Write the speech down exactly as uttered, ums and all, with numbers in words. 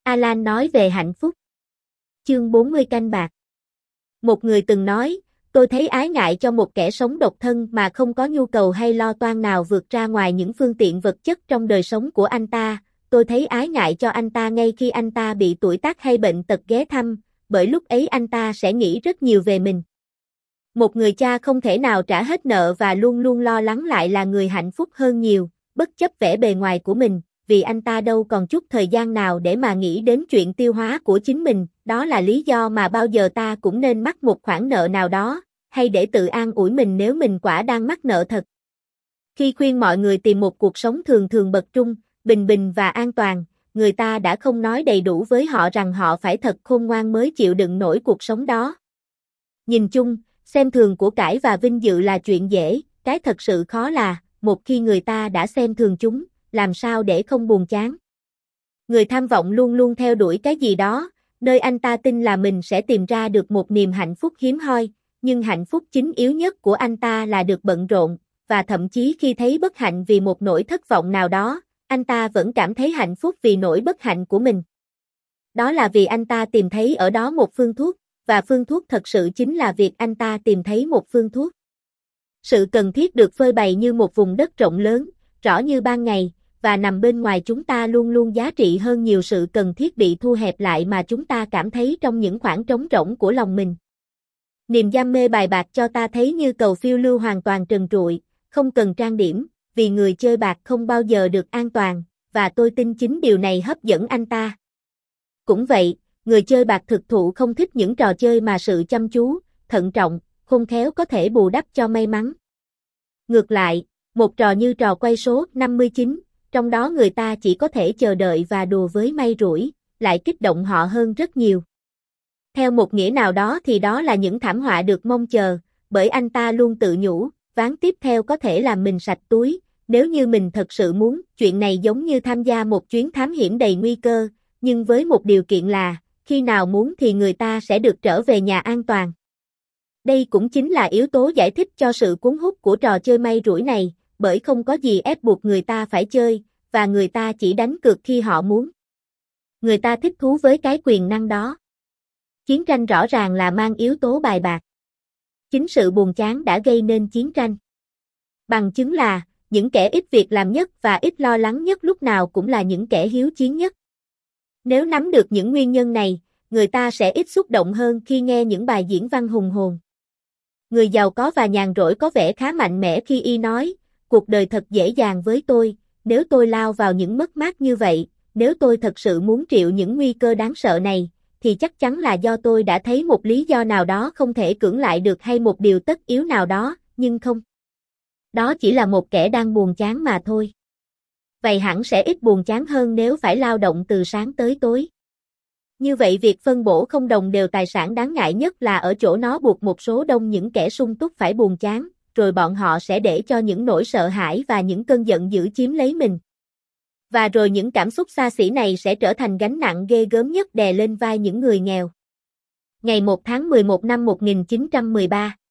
Alan nói về hạnh phúc. Chương bốn mươi canh bạc. Một người từng nói, tôi thấy ái ngại cho một kẻ sống độc thân mà không có nhu cầu hay lo toan nào vượt ra ngoài những phương tiện vật chất trong đời sống của anh ta. Tôi thấy ái ngại cho anh ta ngay khi anh ta bị tuổi tác hay bệnh tật ghé thăm, bởi lúc ấy anh ta sẽ nghĩ rất nhiều về mình. Một người cha không thể nào trả hết nợ và luôn luôn lo lắng lại là người hạnh phúc hơn nhiều, bất chấp vẻ bề ngoài của mình, vì anh ta đâu còn chút thời gian nào để mà nghĩ đến chuyện tiêu hóa của chính mình. Đó là lý do mà bao giờ ta cũng nên mắc một khoản nợ nào đó, hay để tự an ủi mình nếu mình quả đang mắc nợ thật. Khi khuyên mọi người tìm một cuộc sống thường thường bậc trung, bình bình và an toàn, người ta đã không nói đầy đủ với họ rằng họ phải thật khôn ngoan mới chịu đựng nổi cuộc sống đó. Nhìn chung, xem thường của cải và vinh dự là chuyện dễ, cái thật sự khó là, một khi người ta đã xem thường chúng, làm sao để không buồn chán. Người tham vọng luôn luôn theo đuổi cái gì đó, nơi anh ta tin là mình sẽ tìm ra được một niềm hạnh phúc hiếm hoi, nhưng hạnh phúc chính yếu nhất của anh ta là được bận rộn, và thậm chí khi thấy bất hạnh vì một nỗi thất vọng nào đó, anh ta vẫn cảm thấy hạnh phúc vì nỗi bất hạnh của mình. Đó là vì anh ta tìm thấy ở đó một phương thuốc, và phương thuốc thật sự chính là việc anh ta tìm thấy một phương thuốc. Sự cần thiết được phơi bày như một vùng đất rộng lớn, rõ như ban ngày, và nằm bên ngoài chúng ta luôn luôn giá trị hơn nhiều sự cần thiết bị thu hẹp lại mà chúng ta cảm thấy trong những khoảng trống rỗng của lòng mình. Niềm đam mê bài bạc cho ta thấy như cầu phiêu lưu hoàn toàn trần trụi, không cần trang điểm, vì người chơi bạc không bao giờ được an toàn, và tôi tin chính điều này hấp dẫn anh ta. Cũng vậy, người chơi bạc thực thụ không thích những trò chơi mà sự chăm chú, thận trọng, khôn khéo có thể bù đắp cho may mắn. Ngược lại, một trò như trò quay số năm mươi chín, trong đó người ta chỉ có thể chờ đợi và đùa với may rủi, lại kích động họ hơn rất nhiều. Theo một nghĩa nào đó thì đó là những thảm họa được mong chờ, bởi anh ta luôn tự nhủ, ván tiếp theo có thể làm mình sạch túi, nếu như mình thật sự muốn. Chuyện này giống như tham gia một chuyến thám hiểm đầy nguy cơ, nhưng với một điều kiện là, khi nào muốn thì người ta sẽ được trở về nhà an toàn. Đây cũng chính là yếu tố giải thích cho sự cuốn hút của trò chơi may rủi này, bởi không có gì ép buộc người ta phải chơi, và người ta chỉ đánh cược khi họ muốn. Người ta thích thú với cái quyền năng đó. Chiến tranh rõ ràng là mang yếu tố bài bạc. Chính sự buồn chán đã gây nên chiến tranh. Bằng chứng là, những kẻ ít việc làm nhất và ít lo lắng nhất lúc nào cũng là những kẻ hiếu chiến nhất. Nếu nắm được những nguyên nhân này, người ta sẽ ít xúc động hơn khi nghe những bài diễn văn hùng hồn. Người giàu có và nhàn rỗi có vẻ khá mạnh mẽ khi y nói, cuộc đời thật dễ dàng với tôi, nếu tôi lao vào những mất mát như vậy, nếu tôi thật sự muốn chịu những nguy cơ đáng sợ này, thì chắc chắn là do tôi đã thấy một lý do nào đó không thể cưỡng lại được hay một điều tất yếu nào đó, nhưng không. Đó chỉ là một kẻ đang buồn chán mà thôi. Vậy hẳn sẽ ít buồn chán hơn nếu phải lao động từ sáng tới tối. Như vậy việc phân bổ không đồng đều tài sản đáng ngại nhất là ở chỗ nó buộc một số đông những kẻ sung túc phải buồn chán, rồi bọn họ sẽ để cho những nỗi sợ hãi và những cơn giận dữ chiếm lấy mình. Và rồi những cảm xúc xa xỉ này sẽ trở thành gánh nặng ghê gớm nhất đè lên vai những người nghèo. Ngày một tháng mười một năm một nghìn chín trăm mười ba